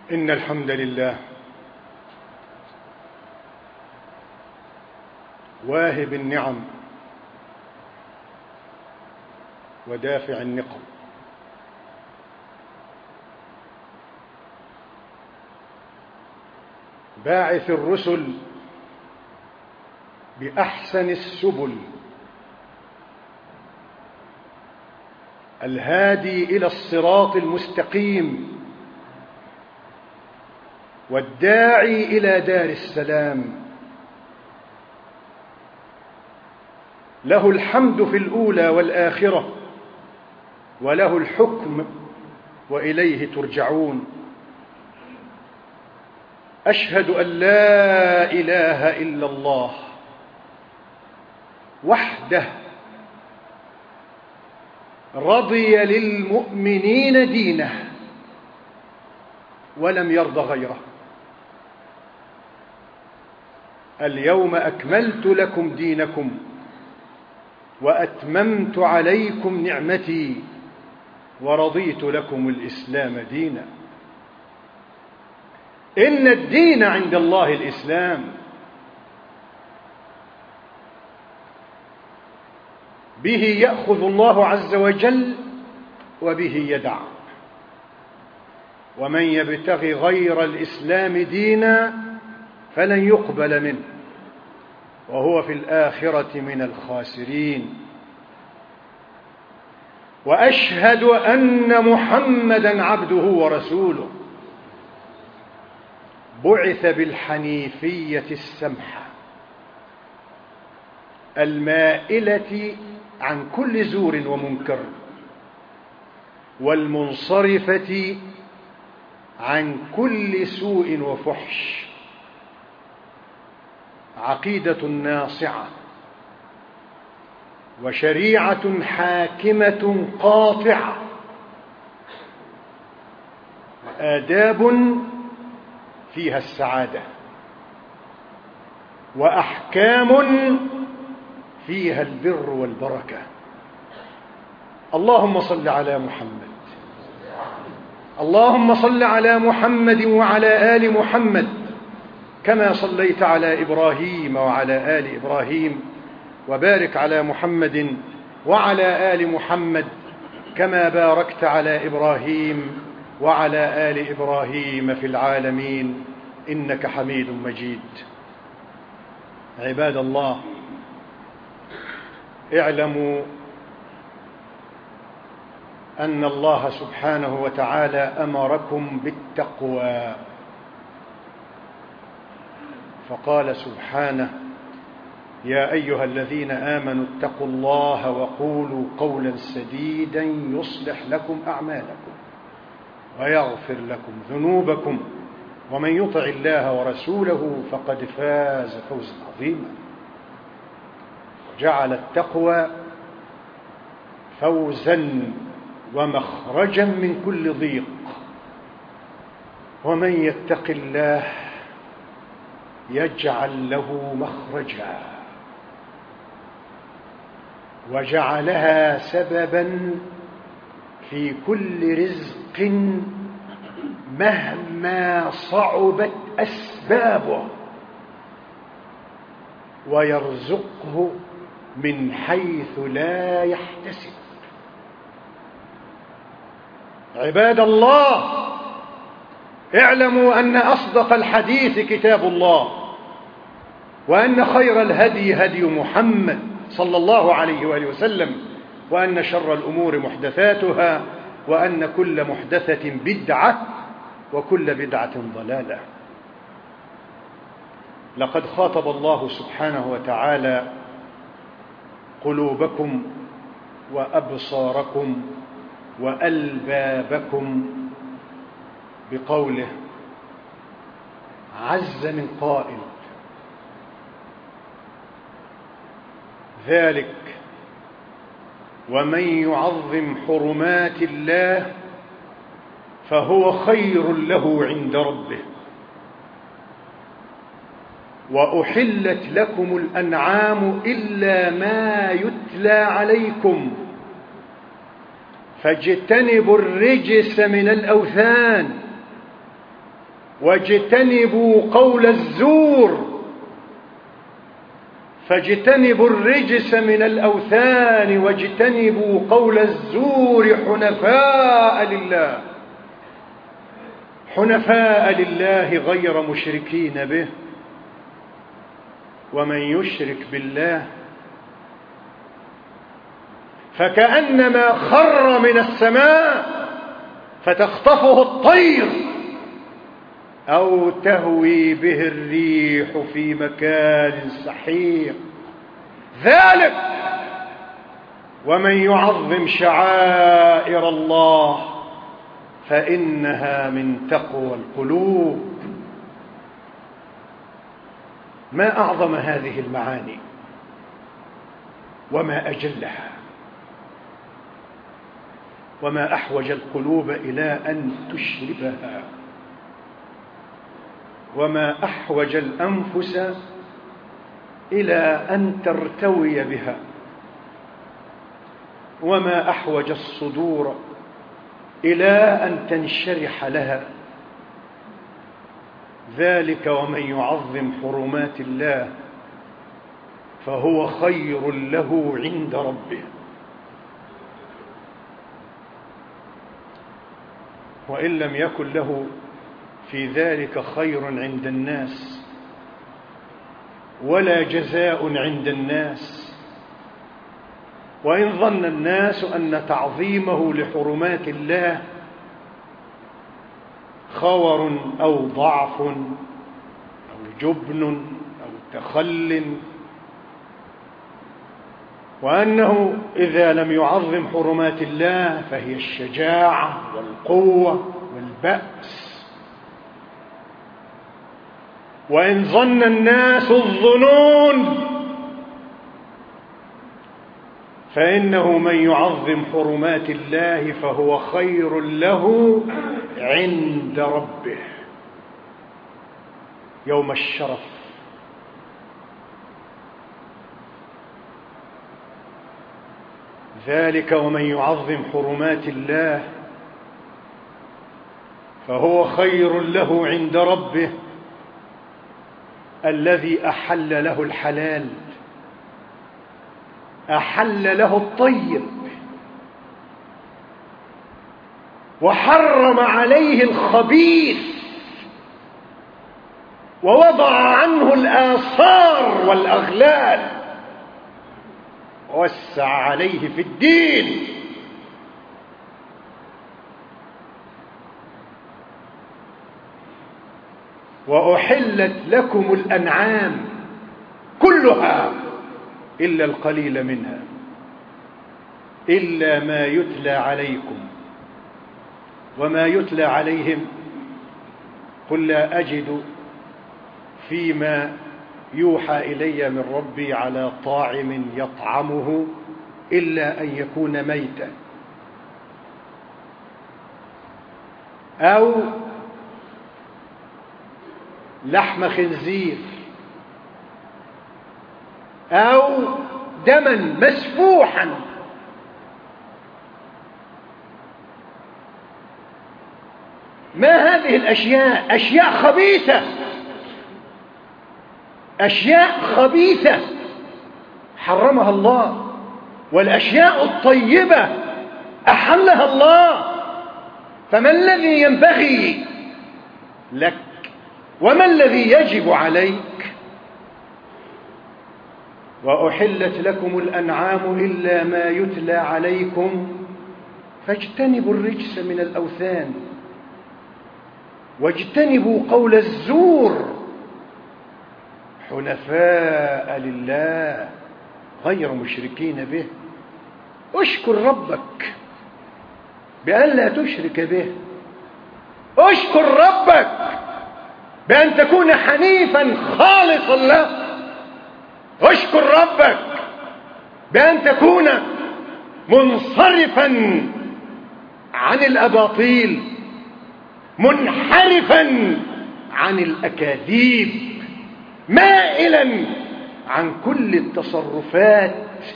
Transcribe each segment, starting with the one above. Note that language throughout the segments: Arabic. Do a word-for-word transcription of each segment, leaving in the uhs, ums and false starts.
إن الحمد لله واهب النعم ودافع النقم، باعث الرسل بأحسن السبل، الهادي إلى الصراط المستقيم، والداعي إلى دار السلام. له الحمد في الأولى والآخرة، وله الحكم وإليه ترجعون. أشهد أن لا إله إلا الله وحده رضي للمؤمنين دينه ولم يرض غيره. اليوم أكملت لكم دينكم وأتممت عليكم نعمتي ورضيت لكم الإسلام دينا. إن الدين عند الله الإسلام. به يأخذ الله عز وجل وبه يدع، ومن يبتغي غير الإسلام دينا فلن يقبل منه وهو في الآخرة من الخاسرين. وأشهد أن محمدًا عبده ورسوله، بعث بالحنيفية السمحة المائلة عن كل زور ومنكر، والمنصرفة عن كل سوء وفحش، عقيدة ناصعة وشريعة حاكمة قاطعة، آداب فيها السعادة، وأحكام فيها البر والبركة. اللهم صل على محمد، اللهم صل على محمد وعلى آل محمد كما صليت على إبراهيم وعلى آل إبراهيم، وبارك على محمد وعلى آل محمد كما باركت على إبراهيم وعلى آل إبراهيم في العالمين إنك حميد مجيد. عباد الله، اعلموا أن الله سبحانه وتعالى أمركم بالتقوى، فقال سبحانه: يا أيها الذين آمنوا اتقوا الله وقولوا قولا سديدا يصلح لكم أعمالكم ويغفر لكم ذنوبكم ومن يطع الله ورسوله فقد فاز فوزا عظيما. وجعل التقوى فوزا ومخرجا من كل ضيق، ومن يتق الله يجعل له مخرجا، وجعلها سببا في كل رزق مهما صعبت أسبابه، ويرزقه من حيث لا يحتسب. عباد الله، اعلموا أن أصدق الحديث كتاب الله، وأن خير الهدي هدي محمد صلى الله عليه وآله وسلم، وأن شر الأمور محدثاتها، وأن كل محدثة بدعة وكل بدعة ضلالة. لقد خاطب الله سبحانه وتعالى قلوبكم وأبصاركم وألبابكم بقوله عز من قائل: ذلك ومن يعظم حرمات الله فهو خير له عند ربه، وأحلت لكم الأنعام إلا ما يتلى عليكم فاجتنبوا الرجس من الأوثان واجتنبوا قول الزور، فاجتنبوا الرجس من الأوثان واجتنبوا قول الزور حنفاء لله، حنفاء لله غير مشركين به. ومن يشرك بالله فكأنما خر من السماء فتخطفه الطير أو تهوي به الريح في مكان سحيق. ذلك ومن يعظم شعائر الله فإنها من تقوى القلوب. ما أعظم هذه المعاني وما أجلها، وما أحوج القلوب إلى أن تشربها، وما أحوج الأنفس إلى أن ترتوي بها، وما أحوج الصدور إلى أن تنشرح لها. ذلك ومن يعظم حرمات الله فهو خير له عند ربه. وإن لم يكن له في ذلك خير عند الناس ولا جزاء عند الناس، وإن ظن الناس أن تعظيمه لحرمات الله خور أو ضعف أو جبن أو تخل، وأنه إذا لم يعظم حرمات الله فهي الشجاعة والقوة والبأس، وإن ظن الناس الظنون فإنه من يعظم حرمات الله فهو خير له عند ربه يوم الشرف. ذلك ومن يعظم حرمات الله فهو خير له عند ربه الذي أحل له الحلال، أحل له الطيب، وحرم عليه الخبيث، ووضع عنه الآثار والأغلال، ووسع عليه في الدين. وأحلت لكم الأنعام كلها إلا القليل منها إلا ما يتلى عليكم. وما يتلى عليهم قل لا أجد فيما يوحى إلي من ربي على طاعم يطعمه إلا أن يكون ميتا أو لحم خنزير أو دما مسفوحا. ما هذه الأشياء؟ أشياء خبيثة، أشياء خبيثة حرمها الله، والأشياء الطيبة أحلها الله. فما الذي ينبغي لك وما الذي يجب عليك؟ وأحلت لكم الأنعام إلا ما يتلى عليكم فاجتنبوا الرجس من الأوثان واجتنبوا قول الزور حنفاء لله غير مشركين به. اشكر ربك بأن لا تشرك به، اشكر ربك بأن تكون حنيفا خالصا له، اشكر ربك بأن تكون منصرفا عن الأباطيل، منحرفا عن الأكاذيب، مائلا عن كل التصرفات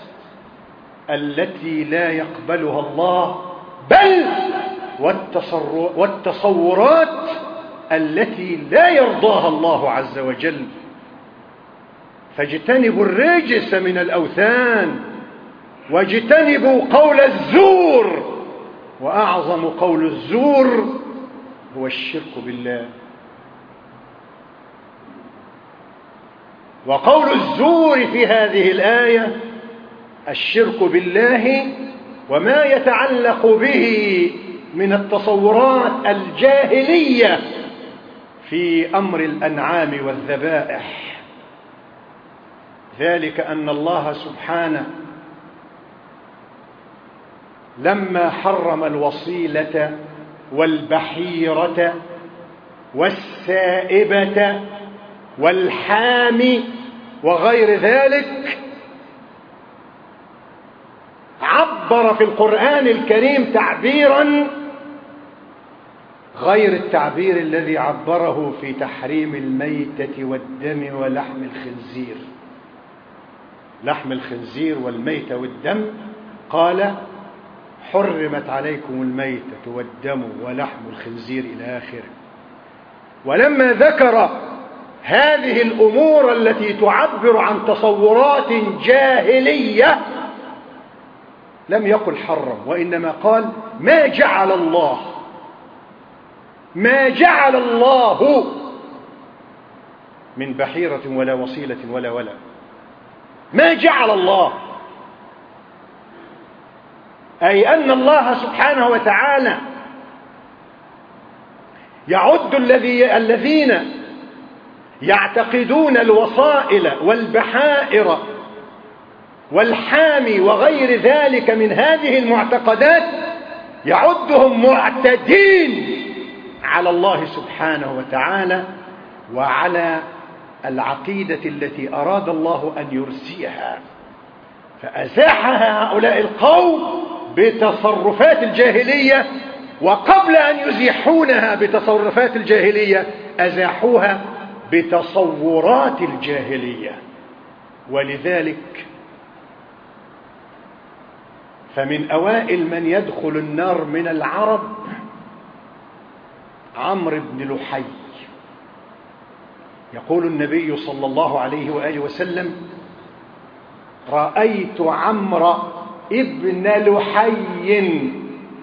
التي لا يقبلها الله، بل والتصورات التي لا يرضاها الله عز وجل. فاجتنبوا الرجس من الأوثان، واجتنبوا قول الزور، وأعظم قول الزور هو الشرك بالله. وقول الزور في هذه الآية الشرك بالله وما يتعلق به من التصورات الجاهلية في أمر الأنعام والذبائح. ذلك أن الله سبحانه لما حرم الوصيلة والبحيرة والسائبة والحامي وغير ذلك، عبر في القرآن الكريم تعبيرا غير التعبير الذي عبره في تحريم الميتة والدم ولحم الخنزير. لحم الخنزير والميتة والدم قال حرمت عليكم الميتة والدم ولحم الخنزير إلى آخره. ولما ذكر هذه الأمور التي تعبر عن تصورات جاهلية لم يقل حرم، وإنما قال ما جعل الله ما جعل الله من بحيرة ولا وصيلة ولا ولا ما جعل الله، أي أن الله سبحانه وتعالى يعد الذي الذين يعتقدون الوصائل والبحائر والحامي وغير ذلك من هذه المعتقدات، يعدهم معتدين على الله سبحانه وتعالى وعلى العقيدة التي أراد الله أن يرسيها. فأزاحها هؤلاء القوم بتصرفات الجاهلية، وقبل أن يزيحونها بتصرفات الجاهلية أزاحوها بتصورات الجاهلية. ولذلك فمن أوائل من يدخل النار من العرب عمرو بن لحي. يقول النبي صلى الله عليه وآله وسلم رأيت عمرو ابن لحي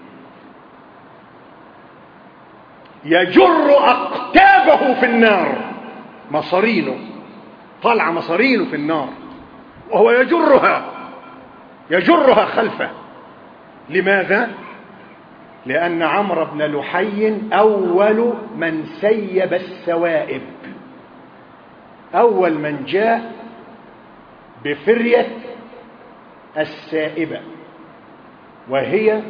يجر أقتابه في النار، مصارينه طلع مصارينه في النار وهو يجرها يجرها خلفه. لماذا؟ لأن عمرو بن لحي أول من سيب السوائب، أول من جاء بفرية السائبة، وهي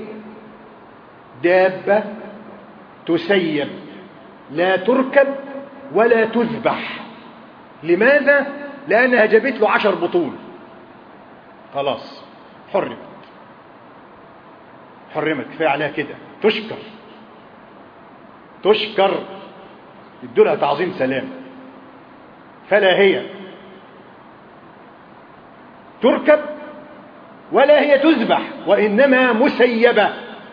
دابة تسيب لا تركب ولا تذبح. لماذا؟ لأنها جابت له عشر بطول، خلاص حرمت حرمت كفاية عليها كده، تشكر تشكر يدولها تعظيم سلام. فلا هي تركب ولا هي تذبح، وإنما مسيبة.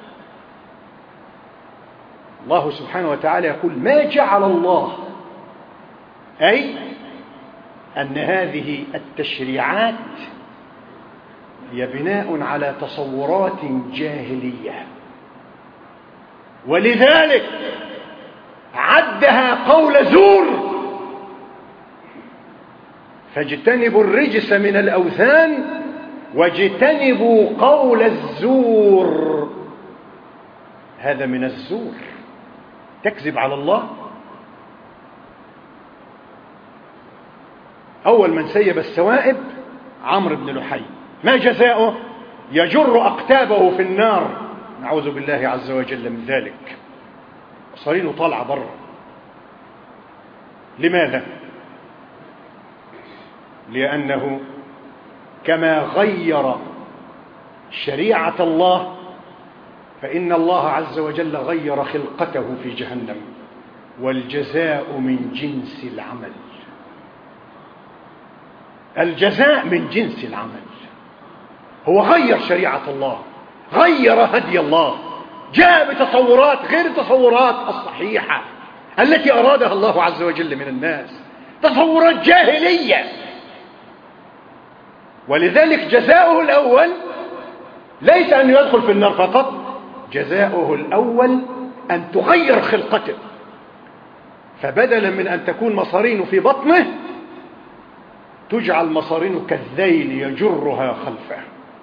الله سبحانه وتعالى يقول ما جعل الله، أي أن هذه التشريعات هي بناء على تصورات جاهلية، ولذلك عدها قول زور. فاجتنبوا الرجس من الأوثان واجتنبوا قول الزور. هذا من الزور، تكذب على الله. أول من سيب السوائب عمرو بن لحي، ما جزاؤه؟ يجر أقتابه في النار، نعوذ بالله عز وجل من ذلك، صارينه طالعة بره. لماذا؟ لأنه كما غير شريعة الله فإن الله عز وجل غير خلقته في جهنم، والجزاء من جنس العمل. الجزاء من جنس العمل. هو غير شريعة الله، غير هدي الله، جاء بتصورات غير التصورات الصحيحة التي أرادها الله عز وجل من الناس، تصورات جاهلية. ولذلك جزاؤه الأول ليس أن يدخل في النار فقط، جزاؤه الأول أن تغير خلقته، فبدلا من أن تكون مصارين في بطنه تجعل مصارين كالذيل يجرها خلفه.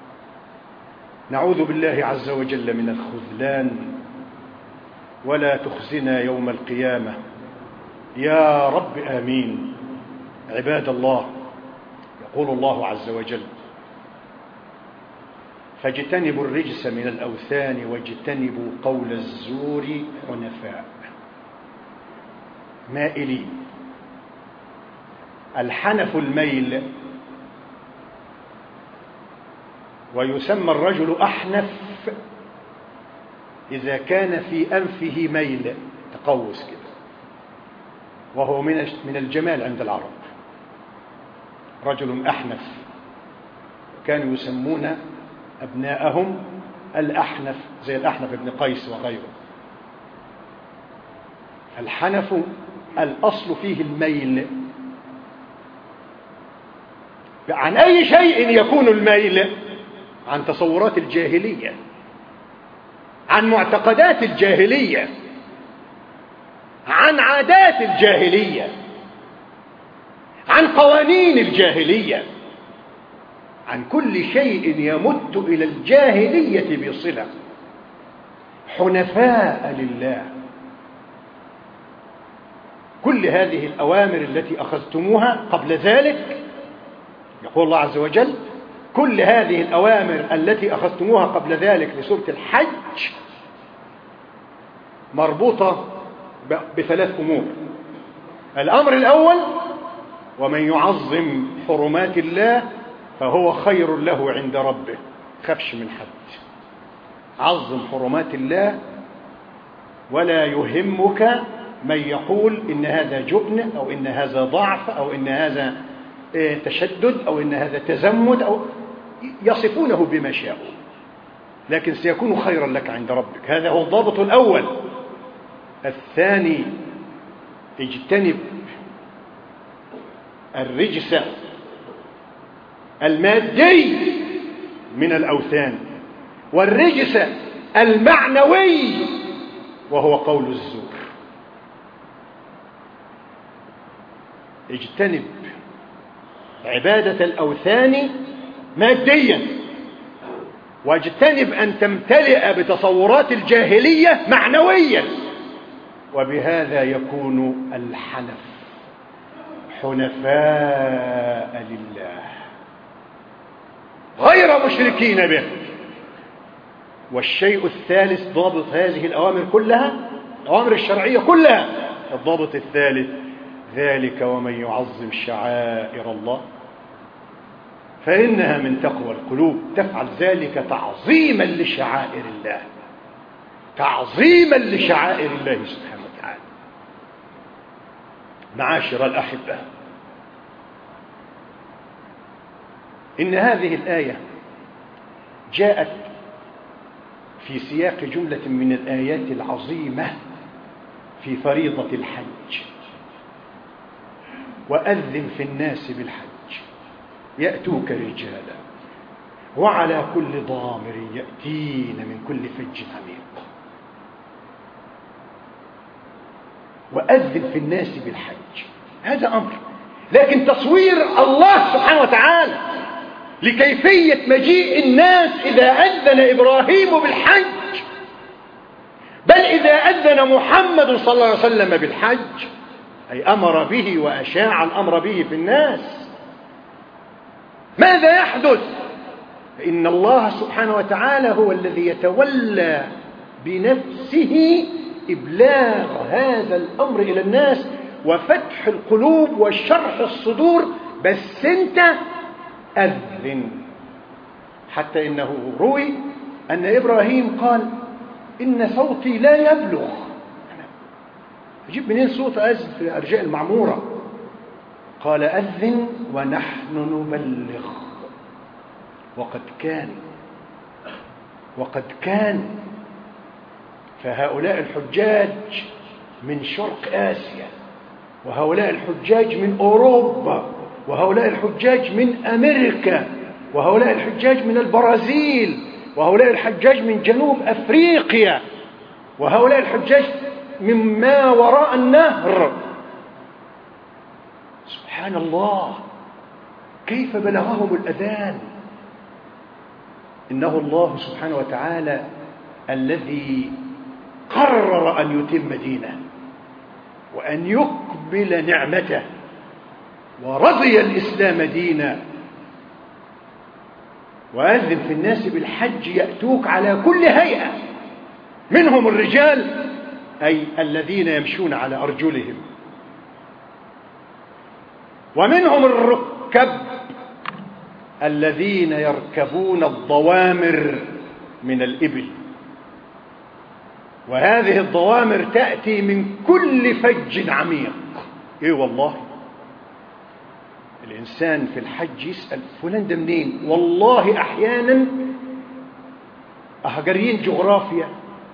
نعوذ بالله عز وجل من الخذلان، ولا تخزنا يوم القيامة يا رب آمين. عباد الله، يقول الله عز وجل: فاجتنبوا الرجس من الأوثان واجتنبوا قول الزور حنفاء مائلين. الحنف الميل، ويسمى الرجل أحنف إذا كان في أنفه ميل، تقوس كده، وهو من الجمال عند العرب. رجل أحنف، كانوا يسمون أبناءهم الأحنف، زي الأحنف بن قيس وغيره. الحنف الأصل فيه الميل. عن أي شيء يكون الميل؟ عن تصورات الجاهلية، عن معتقدات الجاهلية، عن عادات الجاهلية، عن قوانين الجاهلية، عن كل شيء يمت إلى الجاهلية بصلة. حنفاء لله. كل هذه الأوامر التي أخذتموها قبل ذلك، يقول الله عز وجل: كل هذه الأوامر التي أخذتموها قبل ذلك لسورة الحج مربوطة بثلاث أمور. الأمر الأول: ومن يعظم حرمات الله فهو خير له عند ربه. خفش من حد، عظم حرمات الله، ولا يهمك من يقول إن هذا جبن أو إن هذا ضعف أو إن هذا تشدد أو إن هذا تزمت، أو يصفونه بما شاءوا، لكن سيكون خيرا لك عند ربك. هذا هو الضابط الأول. الثاني: اجتنب الرجس المادي من الأوثان والرجس المعنوي وهو قول الزور. اجتنب عبادة الأوثان ماديا، واجتنب أن تمتلئ بتصورات الجاهلية معنويا، وبهذا يكون الحنف. حنفاء لله غير مشركين به. والشيء الثالث، ضابط هذه الأوامر كلها، الأوامر الشرعية كلها، الضابط الثالث: ذلك ومن يعظم شعائر الله فإنها من تقوى القلوب. تفعل ذلك تعظيما لشعائر الله، تعظيما لشعائر الله سبحانه وتعالى. معاشر الأحبة، إن هذه الآية جاءت في سياق جملة من الآيات العظيمة في فريضة الحج. وأذن في الناس بالحج يأتوك رجالا وعلى كل ضامر يأتين من كل فج عميق. وأذن في الناس بالحج، هذا أمر. لكن تصوير الله سبحانه وتعالى لكيفية مجيء الناس إذا أذن إبراهيم بالحج، بل إذا أذن محمد صلى الله عليه وسلم بالحج، أي أمر به وأشاع الأمر به في الناس، ماذا يحدث؟ فإن الله سبحانه وتعالى هو الذي يتولى بنفسه إبلاغ هذا الأمر إلى الناس وفتح القلوب وشرح الصدور. بس أنت أذن. حتى إنه روي أن إبراهيم قال: إن صوتي لا يبلغ. أجيب منين صوت أذن في أرجاء المعمورة؟ قال: أذن ونحن نبلغ. وقد كان وقد كان فهؤلاء الحجاج من شرق آسيا، وهؤلاء الحجاج من أوروبا، وهؤلاء الحجاج من أمريكا، وهؤلاء الحجاج من البرازيل، وهؤلاء الحجاج من جنوب أفريقيا، وهؤلاء الحجاج مما وراء النهر. سبحان الله، كيف بلغهم الأذان. إنه الله سبحانه وتعالى الذي قرر أن يتم دينه وأن يقبل نعمته، ورضي الإسلام دينا. وأذن في الناس بالحج يأتوك على كل هيئة، منهم الرجال أي الذين يمشون على أرجلهم، ومنهم الركب الذين يركبون الضوامر من الإبل. وهذه الضوامر تأتي من كل فج عميق. إيه والله، الإنسان في الحج يسأل فلان ده منين؟ والله أحيانا أهجرين جغرافيا،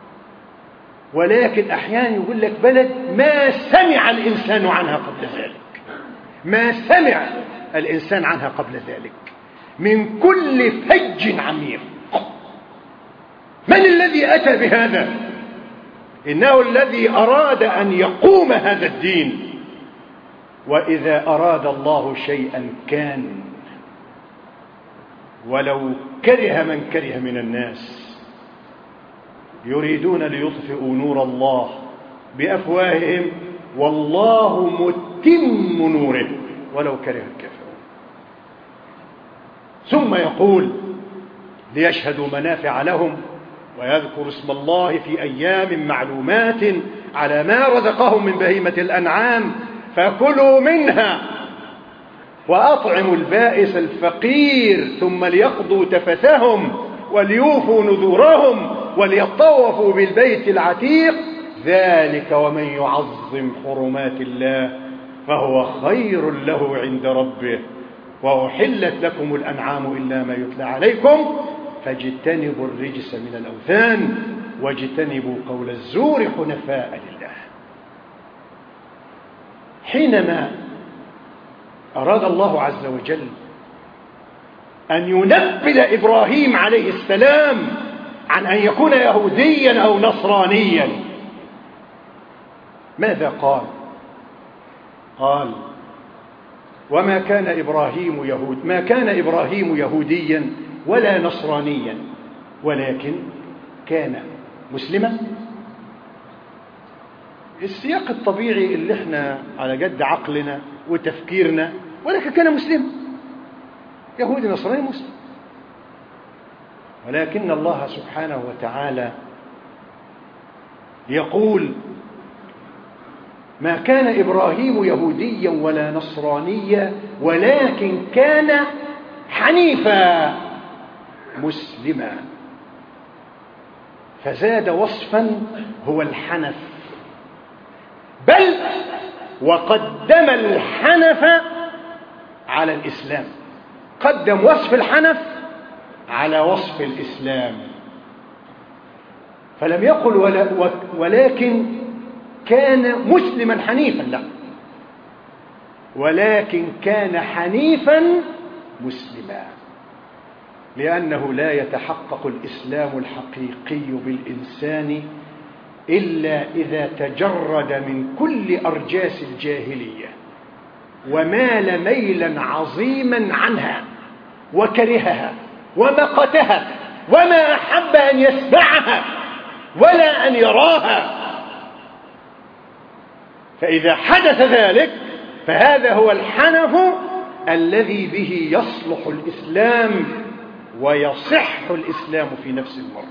ولكن أحيانا يقول لك بلد ما سمع الإنسان عنها قبل ذلك، ما سمع الإنسان عنها قبل ذلك، من كل فج عميق. من الذي أتى بهذا؟ إنه الذي أراد أن يقوم هذا الدين. وإذا أراد الله شيئا كان، ولو كره من كره من الناس. يريدون ليطفئوا نور الله بأفواههم والله متم نوره ولو كره الكافرون. ثم يقول ليشهدوا منافع لهم ويذكر اسم الله في أيام معلومات على ما رزقهم من بهيمة الأنعام فكلوا منها وأطعموا البائس الفقير ثم ليقضوا تفثهم وليوفوا نذورهم وليطوفوا بالبيت العتيق. ذلك ومن يعظم حرمات الله فهو خير له عند ربه. وأحلت لكم الأنعام إلا ما يتلى عليكم فاجتنبوا الرجس من الأوثان واجتنبوا قول الزور حنفاء لله. حينما أراد الله عز وجل أن ينبل إبراهيم عليه السلام عن أن يكون يهوديا أو نصرانيا، ماذا قال؟ قال وما كان إبراهيم يهود ما كان إبراهيم يهوديا ولا نصرانيا ولكن كان مسلما. السياق الطبيعي اللي احنا على قد عقلنا وتفكيرنا، ولكن كان مسلم، يهودي نصراني مسلم. ولكن الله سبحانه وتعالى يقول ما كان إبراهيم يهوديا ولا نصرانيا ولكن كان حنيفا مسلما، فزاد وصفا هو الحنف، بل وقدم الحنف على الإسلام، قدم وصف الحنف على وصف الإسلام. فلم يقل ولا ولكن كان مسلما حنيفا، لا، ولكن كان حنيفا مسلما، لأنه لا يتحقق الإسلام الحقيقي بالإنسان إلا إذا تجرد من كل أرجاس الجاهلية ومال ميلا عظيما عنها وكرهها ومقتها وما أحب أن يسمعها ولا أن يراها. فإذا حدث ذلك فهذا هو الحنف الذي به يصلح الإسلام ويصح الإسلام في نفس المرة.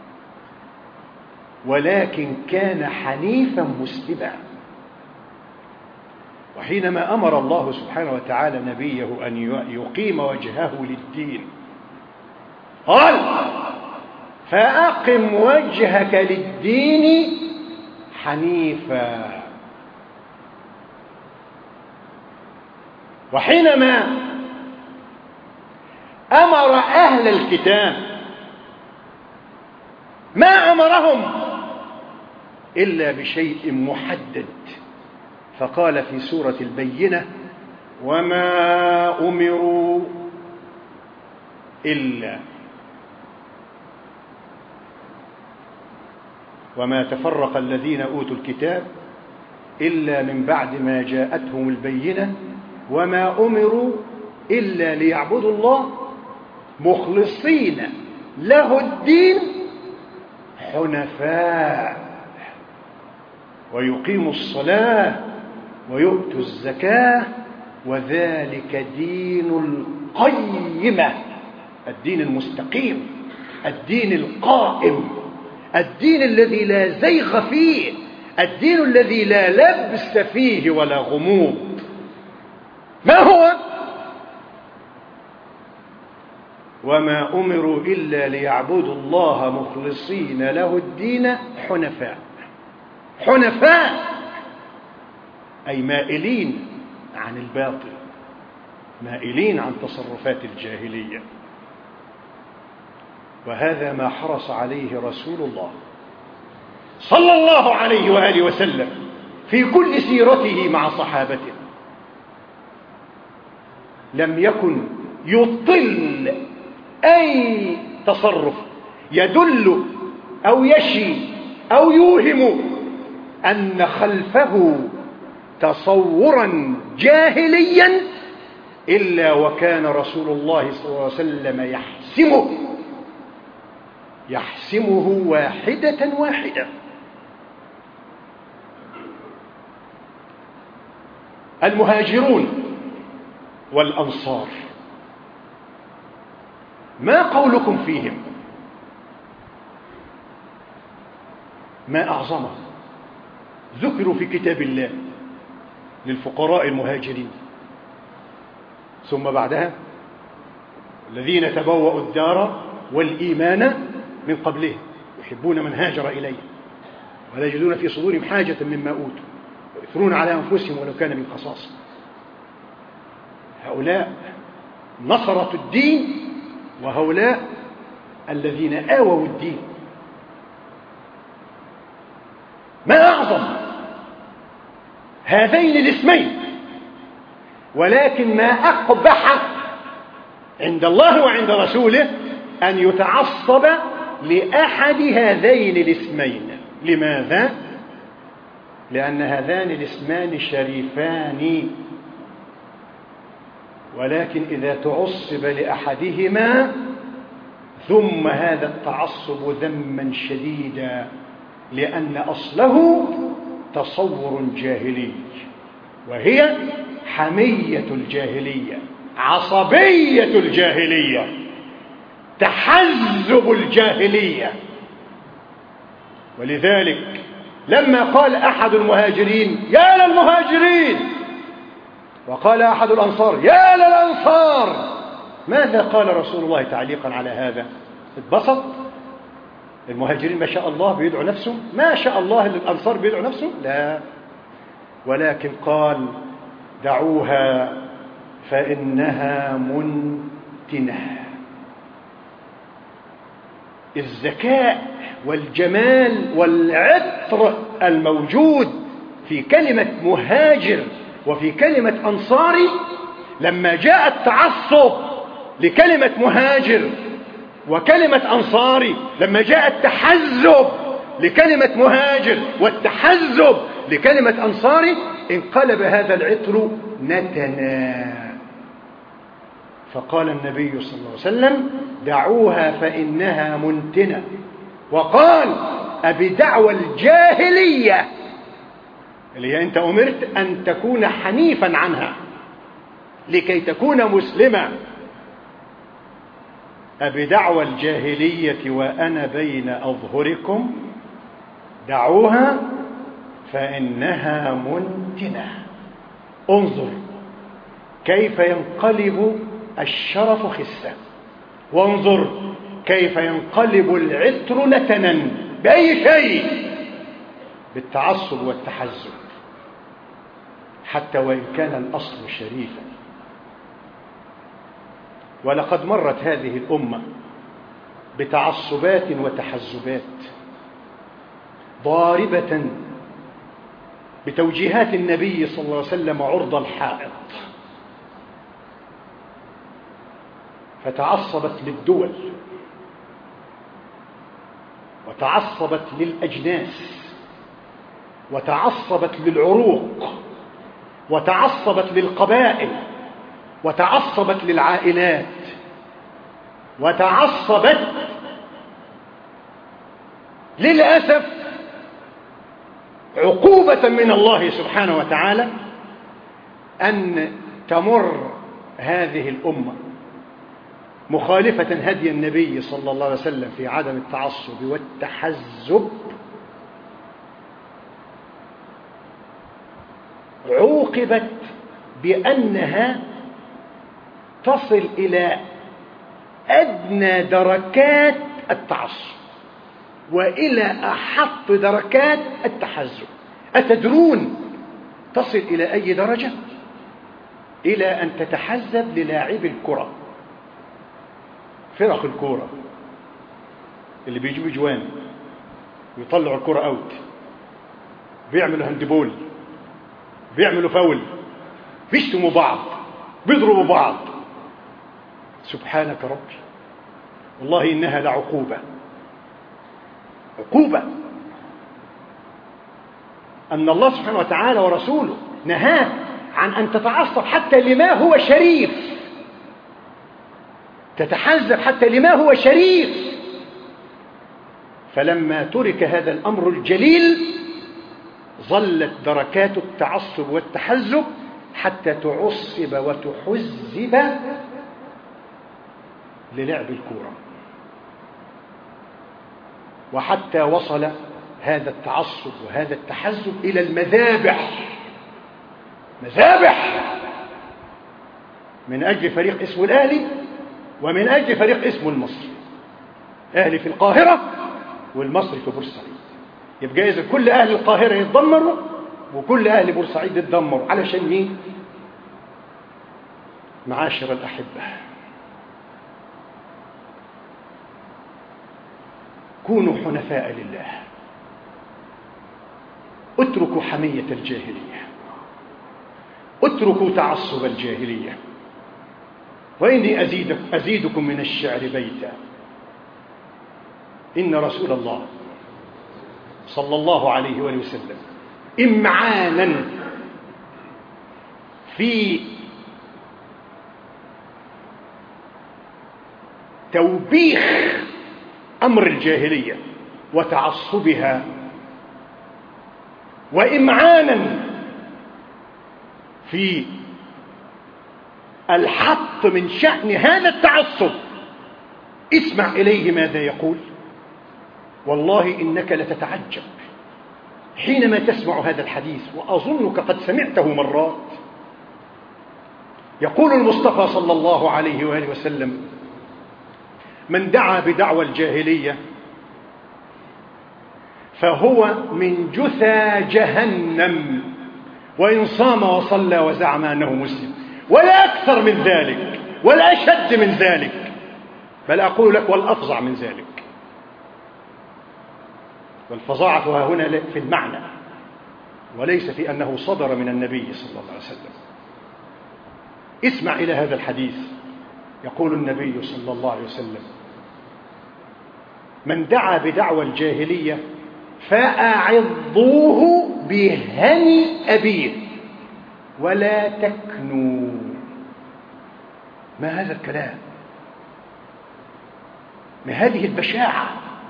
ولكن كان حنيفا مسلما. وحينما أمر الله سبحانه وتعالى نبيه أن يقيم وجهه للدين قال فأقم وجهك للدين حنيفا. وحينما أمر أهل الكتاب ما أمرهم إلا بشيء محدد، فقال في سورة البينة: وما أمروا إلا وما تفرق الذين أوتوا الكتاب إلا من بعد ما جاءتهم البينة وما أمروا إلا ليعبدوا الله مخلصين له الدين حنفاء ويقيموا الصلاة ويؤتوا الزكاة وذلك دين القيمة، الدين المستقيم، الدين القائم، الدين الذي لا زيغ فيه، الدين الذي لا لبس فيه ولا غموض. ما هو؟ وما أمروا إلا ليعبدوا الله مخلصين له الدين حنفاء. حنفاء أي مائلين عن الباطل، مائلين عن تصرفات الجاهلية. وهذا ما حرص عليه رسول الله صلى الله عليه وآله وسلم في كل سيرته مع صحابته. لم يكن يطل أي تصرف يدل أو يشي أو يوهم أن خلفه تصورا جاهليا إلا وكان رسول الله صلى الله عليه وسلم يحسمه يحسمه واحدة واحدة. المهاجرون والأنصار ما قولكم فيهم؟ ما أعظمه؟ ذكروا في كتاب الله للفقراء المهاجرين، ثم بعدها الذين تبوأوا الدار والإيمان من قبله يحبون من هاجر إليه ولا يجدون في صدورهم حاجة مما أوتوا ويؤثرون على أنفسهم ولو كان من خصاصة. هؤلاء نصرة الدين، وهؤلاء الذين آووا الدين. ما أعظم هذين الاسمين، ولكن ما أقبح عند الله وعند رسوله أن يتعصب لأحد هذين الاسمين. لماذا؟ لأن هذان الاسمان شريفان، ولكن إذا تعصب لأحدهما ثم هذا التعصب ذما شديدا، لأن أصله تصور جاهلي، وهي حمية الجاهلية، عصبية الجاهلية، تحزب الجاهلية. ولذلك لما قال أحد المهاجرين يا للمهاجرين، وقال أحد الأنصار يا للأنصار، ماذا قال رسول الله تعليقا على هذا؟ اتبسط؟ المهاجرين ما شاء الله بيدعو نفسه، ما شاء الله الأنصار بيدعو نفسه؟ لا، ولكن قال دعوها فإنها منتنة. الذكاء والجمال والعطر الموجود في كلمة مهاجر وفي كلمة أنصاري، لما جاء التعصب لكلمة مهاجر وكلمة أنصاري، لما جاء التحزب لكلمة مهاجر والتحزب لكلمة أنصاري، انقلب هذا العطر نتنا. فقال النبي صلى الله عليه وسلم دعوها فإنها منتنة، وقال أبدعوى الجاهلية اللي هي أنت أمرت أن تكون حنيفا عنها لكي تكون مسلما. أبدعوى الجاهلية وأنا بين أظهركم دعوها فإنها منتنة. انظر كيف ينقلب الشرف خسة، وانظر كيف ينقلب العطر نتنا. بأي شيء؟ بالتعصب والتحزب، حتى وإن كان الأصل شريفا. ولقد مرت هذه الأمة بتعصبات وتحزبات، ضاربة بتوجيهات النبي صلى الله عليه وسلم عرض الحائط، فتعصبت للدول وتعصبت للأجناس وتعصبت للعروق وتعصبت للقبائل وتعصبت للعائلات وتعصبت للأسف عقوبة من الله سبحانه وتعالى أن تمر هذه الأمة مخالفة هدي النبي صلى الله عليه وسلم في عدم التعصب والتحزب، عوقبت بأنها تصل إلى أدنى دركات التعصب وإلى أحط دركات التحزب. أتدرون تصل إلى أي درجة؟ إلى أن تتحزب للاعب الكرة، فرق الكرة اللي بيجيبوا جوان ويطلعوا الكرة أوت، بيعملوا هاندبول، بيعملوا فاول، بيشتموا بعض، بيضربوا بعض. سبحانك ربي، والله إنها لعقوبة، عقوبة أن الله سبحانه وتعالى ورسوله نهاك عن أن تتعصب حتى لما هو شريف، تتحزب حتى لما هو شريف. فلما ترك هذا الأمر الجليل ظلت دركات التعصب والتحزب حتى تعصب وتحزب للعب الكورة، وحتى وصل هذا التعصب وهذا التحزب إلى المذابح، مذابح من أجل فريق اسمه الأهلي ومن أجل فريق اسمه المصري، أهلي في القاهرة والمصري في بورسعيد. يبقى إذا كل أهل القاهرة يتدمروا وكل أهل بورسعيد يتدمروا علشان مين؟ معاشر الأحبة، كونوا حنفاء لله، اتركوا حمية الجاهلية، اتركوا تعصب الجاهلية. وإني أزيدك أزيدكم من الشعر بيتا، إن رسول الله صلى الله عليه وآله وسلم إمعانا في توبيخ أمر الجاهلية وتعصبها، وإمعانا في الحط من شأن هذا التعصب. اسمع إليه ماذا يقول، والله إنك لتتعجب حينما تسمع هذا الحديث، وأظنك قد سمعته مرات. يقول المصطفى صلى الله عليه وآله وسلم: من دعا بدعوى الجاهلية فهو من جثى جهنم، وإن صام وصلى وزعم أنه مسلم. ولا أكثر من ذلك ولا أشد من ذلك، بل أقول لك والأفظع من ذلك. والفظاعة ها هنا في المعنى وليس في أنه صدر من النبي صلى الله عليه وسلم. اسمع إلى هذا الحديث. يقول النبي صلى الله عليه وسلم: من دعا بدعوى الجاهلية فأعظوه بهني أبيه ولا تكنوا. ما هذا الكلام؟ ما هذه البشاعة،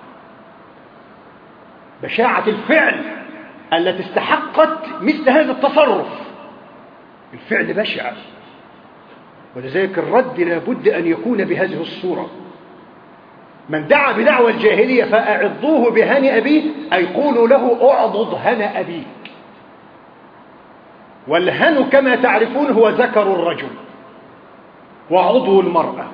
بشاعة الفعل التي استحقت مثل هذا التصرف. الفعل بشع، ولذلك الرد لابد أن يكون بهذه الصورة. من دعا بدعوى الجاهلية فأعظوه بهني أبيه، أي قولوا له أعضض هنا أبيك. والهن كما تعرفون هو ذكر الرجل وعضو المرأة.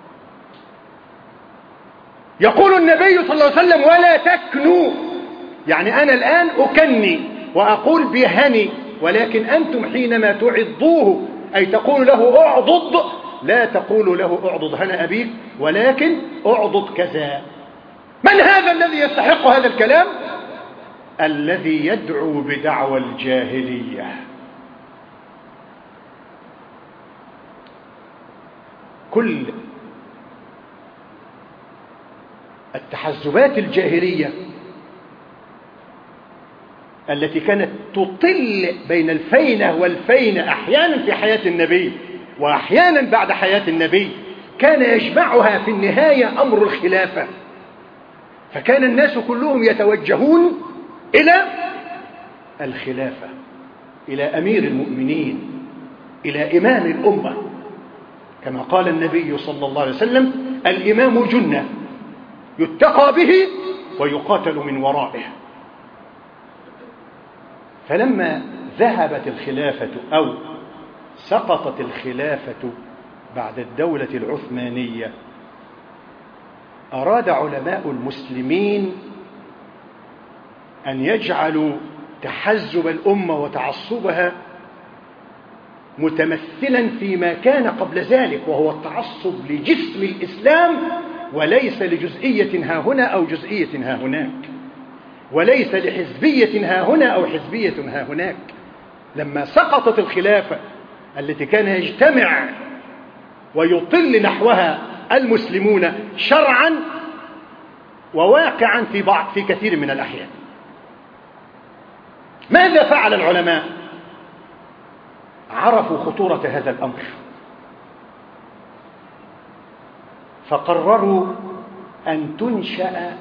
يقول النبي صلى الله عليه وسلم: ولا تكنوا، يعني أنا الآن أكني وأقول بهني، ولكن أنتم حينما تعضوه أي تقول له أعضض، لا تقول له أعضض هنا أبيك، ولكن أعضض كذا. من هذا الذي يستحق هذا الكلام؟ الذي يدعو بدعوى الجاهلية. كل التحزبات الجاهلية التي كانت تطل بين الفينة والفينة أحيانا في حياة النبي وأحيانا بعد حياة النبي، كان يجمعها في النهاية أمر الخلافة، فكان الناس كلهم يتوجهون إلى الخلافة، إلى أمير المؤمنين، إلى إمام الأمة، كما قال النبي صلى الله عليه وسلم: الإمام جنة يتقى به ويقاتل من ورائه. فلما ذهبت الخلافة أو سقطت الخلافة بعد الدولة العثمانية، أراد علماء المسلمين أن يجعلوا تحزب الأمة وتعصبها متمثلا فيما كان قبل ذلك، وهو التعصب لجسم الإسلام وليس لجزئية ها هنا أو جزئية ها هناك، وليس لحزبية ها هنا أو حزبية ها هناك. لما سقطت الخلافة التي كان يجتمع ويطل نحوها المسلمون شرعا وواقعا في بعض في كثير من الأحيان، ماذا فعل العلماء؟ عرفوا خطورة هذا الأمر، فقرروا أن تنشأ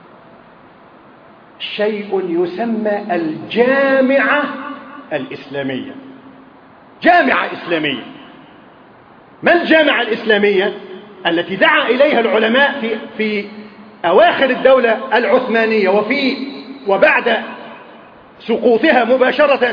شيء يسمى الجامعة الإسلامية. جامعة إسلامية. ما الجامعة الإسلامية التي دعا إليها العلماء في, في أواخر الدولة العثمانية وفي وبعد سقوطها مباشرة؟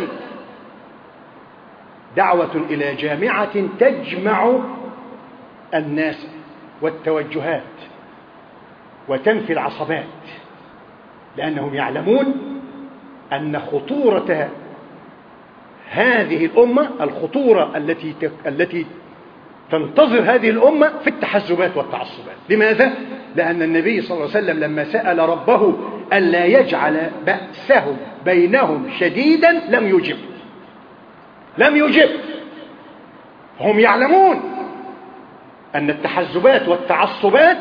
دعوة إلى جامعة تجمع الناس والتوجهات وتنفي العصبات، لأنهم يعلمون أن خطورة هذه الأمة، الخطورة التي التي تنتظر هذه الأمة في التحزبات والتعصبات. لماذا؟ لأن النبي صلى الله عليه وسلم لما سأل ربه ألا يجعل بأسهم بينهم شديدا لم يجب لم يجب هم يعلمون أن التحزبات والتعصبات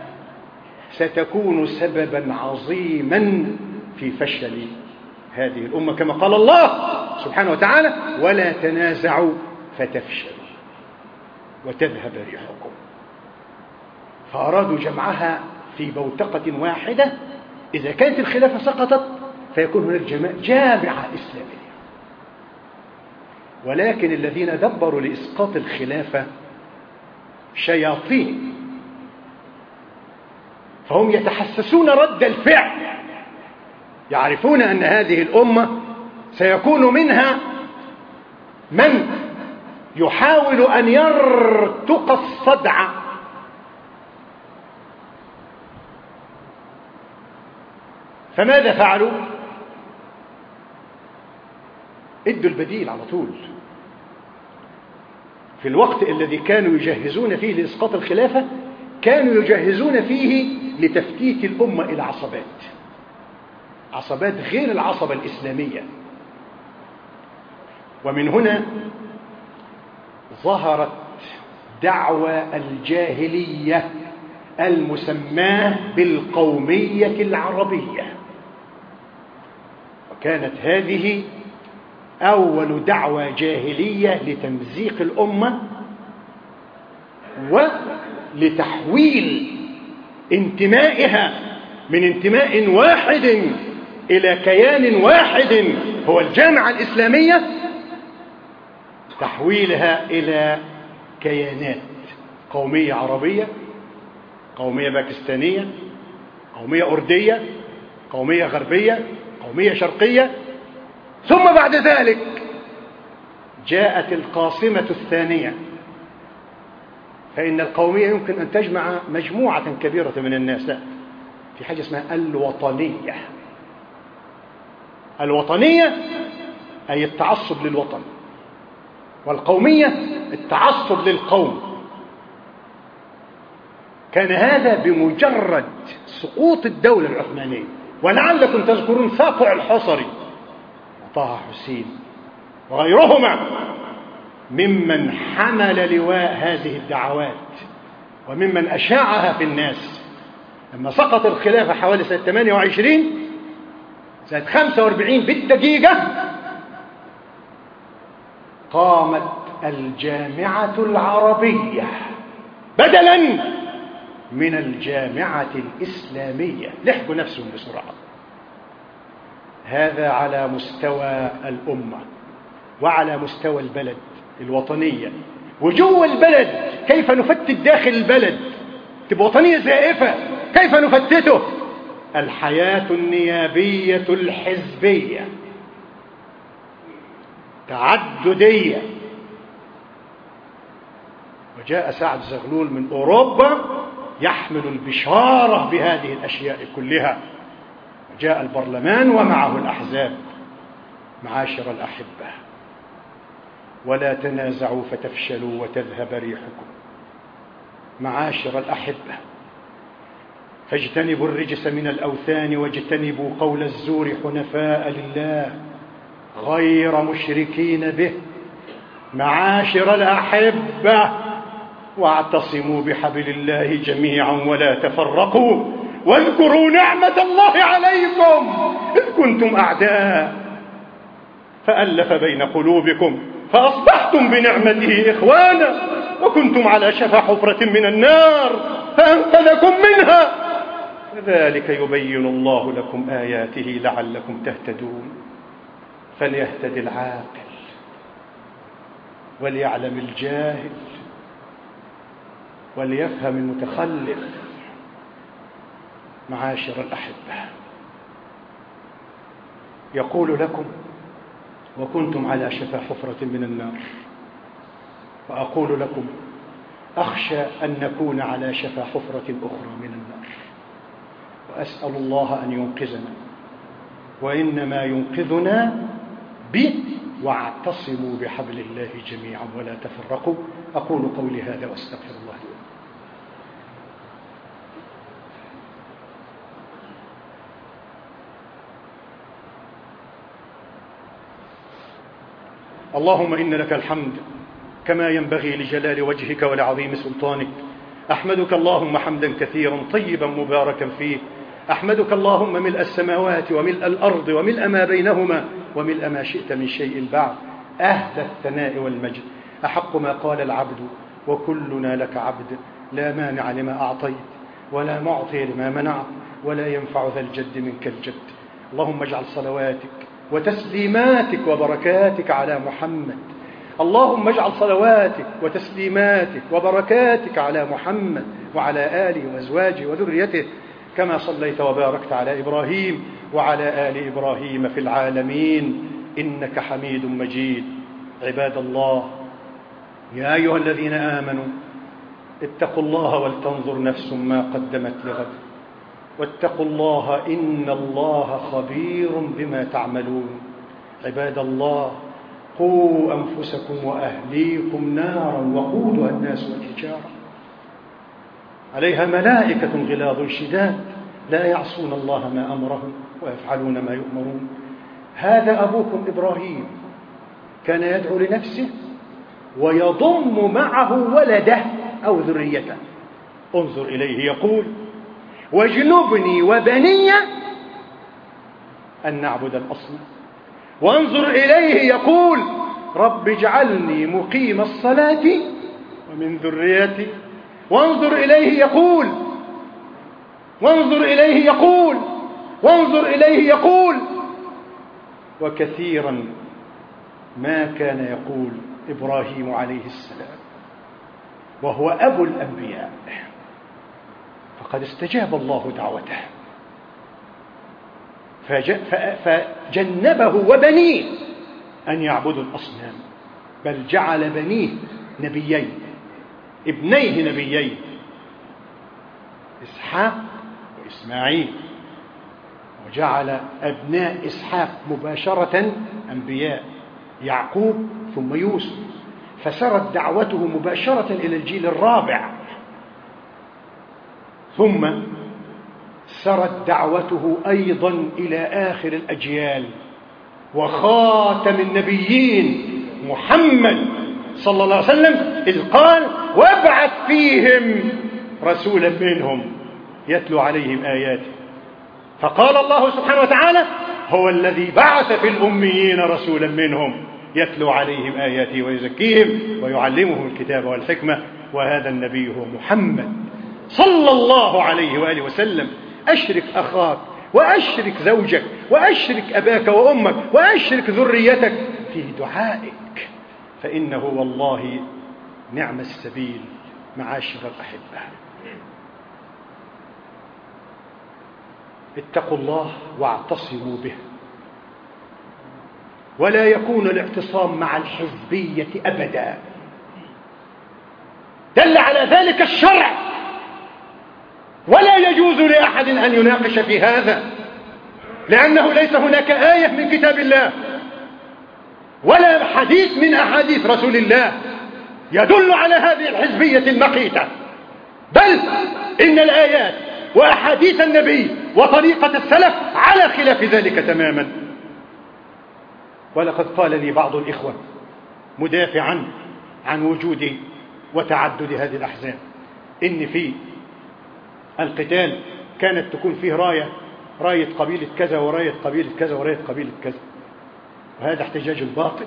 ستكون سببا عظيما في فشل هذه الأمة، كما قال الله سبحانه وتعالى: ولا تنازعوا فتفشلوا وتذهب ريحكم. فأرادوا جمعها في بوتقة واحدة. إذا كانت الخلافة سقطت فيكون هناك جامعة إسلامية. ولكن الذين دبروا لإسقاط الخلافة شياطين، فهم يتحسسون رد الفعل، يعرفون أن هذه الأمة سيكون منها من يحاول أن يرتق الصدع فماذا فعلوا؟ ادوا البديل على طول. في الوقت الذي كانوا يجهزون فيه لإسقاط الخلافة كانوا يجهزون فيه لتفتيت الأمة إلى عصبات عصبات غير العصبة الإسلامية. ومن هنا ظهرت دعوى الجاهلية المسماة بالقومية العربية، وكانت هذه أول دعوى جاهلية لتمزيق الأمة ولتحويل انتمائها من انتماء واحد إلى كيان واحد هو الجامعة الإسلامية، تحويلها إلى كيانات: قومية عربية، قومية باكستانية، قومية أردية، قومية غربية، قومية شرقية. ثم بعد ذلك جاءت القاصمة الثانية، فإن القومية يمكن أن تجمع مجموعة كبيرة من الناس، لا، في حاجة اسمها الوطنية. الوطنية أي التعصب للوطن، والقومية التعصب للقوم. كان هذا بمجرد سقوط الدولة العثمانية، ولعلكم تذكرون ساقع الحصري وطه حسين وغيرهما ممن حمل لواء هذه الدعوات وممن أشاعها في الناس. لما سقط الخلافة حوالي سنة ثمانية وعشرين، سنة خمسة وأربعين بالدقيقة قامت الجامعة العربية بدلا من الجامعة الإسلامية. لحقوا نفسهم بسرعة. هذا على مستوى الأمة وعلى مستوى البلد الوطنية. وجوه البلد كيف نفتت داخل البلد؟ تبقى وطنية زائفة، كيف نفتته؟ الحياة النيابية الحزبية تعددية. وجاء سعد زغلول من أوروبا يحمل البشارة بهذه الأشياء كلها. جاء البرلمان ومعه الأحزاب. معاشر الأحبة، ولا تنازعوا فتفشلوا وتذهب ريحكم. معاشر الأحبة، فاجتنبوا الرجس من الأوثان واجتنبوا قول الزور حنفاء لله غير مشركين به. معاشر الأحبة، واعتصموا بحبل الله جميعا ولا تفرقوا واذكروا نعمة الله عليكم إذ كنتم أعداء فألف بين قلوبكم فأصبحتم بنعمته إخوانا وكنتم على شفا حفرة من النار فأنقذكم منها كذلك يبين الله لكم آياته لعلكم تهتدون. فليهتدي العاقل وليعلم الجاهل وليفهم المتخلف. معاشر الأحبة، يقول لكم وكنتم على شفا حفرة من النار، وأقول لكم أخشى أن نكون على شفا حفرة أخرى من النار، وأسأل الله أن ينقذنا، وإنما ينقذنا ب واعتصموا بحبل الله جميعا ولا تفرقوا. أقول قولي هذا وأستغفر الله لي. اللهم إن لك الحمد كما ينبغي لجلال وجهك ولعظيم سلطانك. أحمدك اللهم حمدا كثيرا طيبا مباركا فيه. أحمدك اللهم ملء السماوات وملء الأرض وملء ما بينهما وملء ما شئت من شيء بعد. أهل الثناء والمجد. أحق ما قال العبد وكلنا لك عبد، لا مانع لما أعطيت ولا معطي لما منعت ولا ينفع ذا الجد منك الجد. اللهم اجعل صلواتك وتسليماتك وبركاتك على محمد. اللهم اجعل صلواتك وتسليماتك وبركاتك على محمد وعلى آله وأزواجه وذريته كما صليت وباركت على إبراهيم وعلى آل إبراهيم في العالمين إنك حميد مجيد. عباد الله، يا أيها الذين آمنوا اتقوا الله ولتنظر نفس ما قدمت لغد واتقوا الله إن الله خبير بما تعملون. عباد الله، قوا أنفسكم وأهليكم نارا وقودها الناس والحجارة عليها ملائكة غلاظ شداد لا يعصون الله ما أمرهم ويفعلون ما يؤمرون. هذا أبوكم إبراهيم كان يدعو لنفسه ويضم معه ولده أو ذريته. انظر إليه يقول واجنبني وبني أن نعبد الأصنام. وانظر إليه يقول رب اجعلني مقيم الصلاة ومن ذريتي. وانظر إليه يقول وانظر إليه يقول وانظر إليه يقول وكثيرا ما كان يقول إبراهيم عليه السلام وهو أبو الأنبياء، فقد استجاب الله دعوته فجنبه وبنيه أن يعبدوا الأصنام، بل جعل بنيه نبيين، ابنيه نبيين، إسحاق وإسماعيل، وجعل أبناء إسحاق مباشرة أنبياء، يعقوب ثم يوسف، فسرت دعوته مباشرة إلى الجيل الرابع. ثم سرت دعوته أيضا إلى آخر الأجيال، وخاتم النبيين محمد صلى الله عليه وسلم إذ قال: وابعث فيهم رسولا منهم يتلو عليهم آياته. فقال الله سبحانه وتعالى: هو الذي بعث في الأميين رسولا منهم يتلو عليهم آياته ويزكيهم ويعلمهم الكتاب والحكمة، وهذا النبي هو محمد صلى الله عليه وآله وسلم. أشرك أخاك وأشرك زوجك وأشرك أباك وأمك وأشرك ذريتك في دعائك، فإنه والله نعم السبيل. معاشر الأحبة، اتقوا الله واعتصموا به، ولا يكون الاعتصام مع الحزبية أبدا. دل على ذلك الشرع، ولا يجوز لأحد أن يناقش في هذا، لأنه ليس هناك آية من كتاب الله ولا حديث من أحاديث رسول الله يدل على هذه الحزبية المقيتة، بل إن الآيات وأحاديث النبي وطريقة السلف على خلاف ذلك تماما. ولقد قال لي بعض الإخوة مدافعا عن وجود وتعدد هذه الأحزاب إن في القتال كانت تكون فيه راية راية قبيلة كذا وراية قبيلة كذا وراية قبيلة كذا، وهذا احتجاج باطل.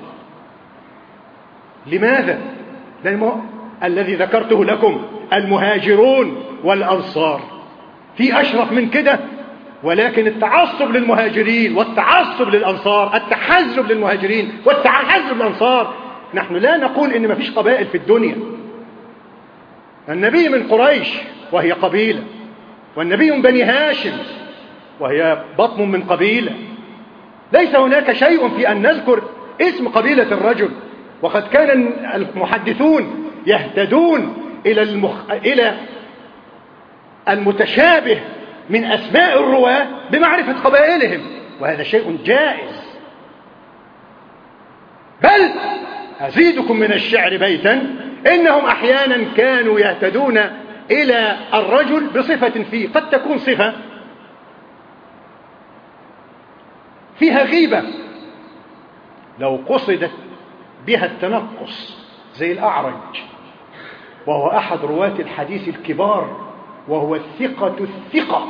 لماذا؟ لأنه الذي ذكرته لكم المهاجرون والأنصار، في أشرف من كده، ولكن التعصب للمهاجرين والتعصب للأنصار، التحزب للمهاجرين والتحزب للأنصار. نحن لا نقول إن ما فيش قبائل في الدنيا، النبي من قريش وهي قبيلة، والنبي من بني هاشم وهي بطن من قبيلة. ليس هناك شيء في أن نذكر اسم قبيلة الرجل، وقد كان المحدثون يهتدون إلى, المخ... إلى المتشابه من أسماء الرواة بمعرفة قبائلهم، وهذا شيء جائز. بل أزيدكم من الشعر بيتا: إنهم أحيانا كانوا يهتدون إلى الرجل بصفة فيه، قد تكون صفة فيها غيبة لو قصدت بها التنقص، زي الأعرج، وهو أحد رواة الحديث الكبار، وهو الثقة الثقة،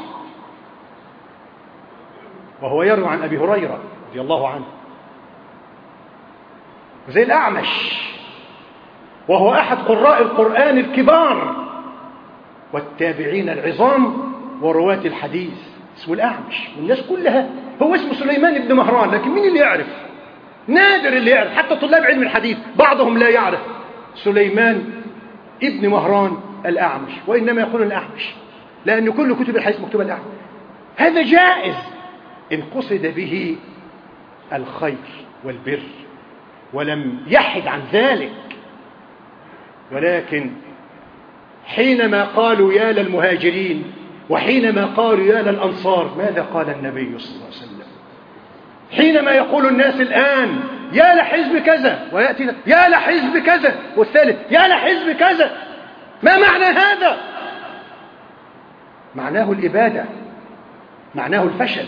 وهو يروي عن أبي هريرة رضي الله عنه. زي الأعمش، وهو أحد قراء القرآن الكبار والتابعين العظام ورواة الحديث، اسمه الأعمش، والناس كلها هو اسمه سليمان بن مهران، لكن مين اللي يعرف؟ نادر اللي يعرف، حتى طلاب علم الحديث بعضهم لا يعرف سليمان ابن مهران الأعمش، وإنما يقول الأعمش لأن كل كتب الحديث مكتوبة الأعمش. هذا جائز إن قصد به الخير والبر ولم يحد عن ذلك. ولكن حينما قالوا يا للمهاجرين وحينما قالوا يا للأنصار، ماذا قال النبي صلى الله عليه وسلم؟ حينما يقول الناس الآن يا لحزب كذا، ويأتي يا لحزب كذا، والثالث يا لحزب كذا، ما معنى هذا؟ معناه الإبادة، معناه الفشل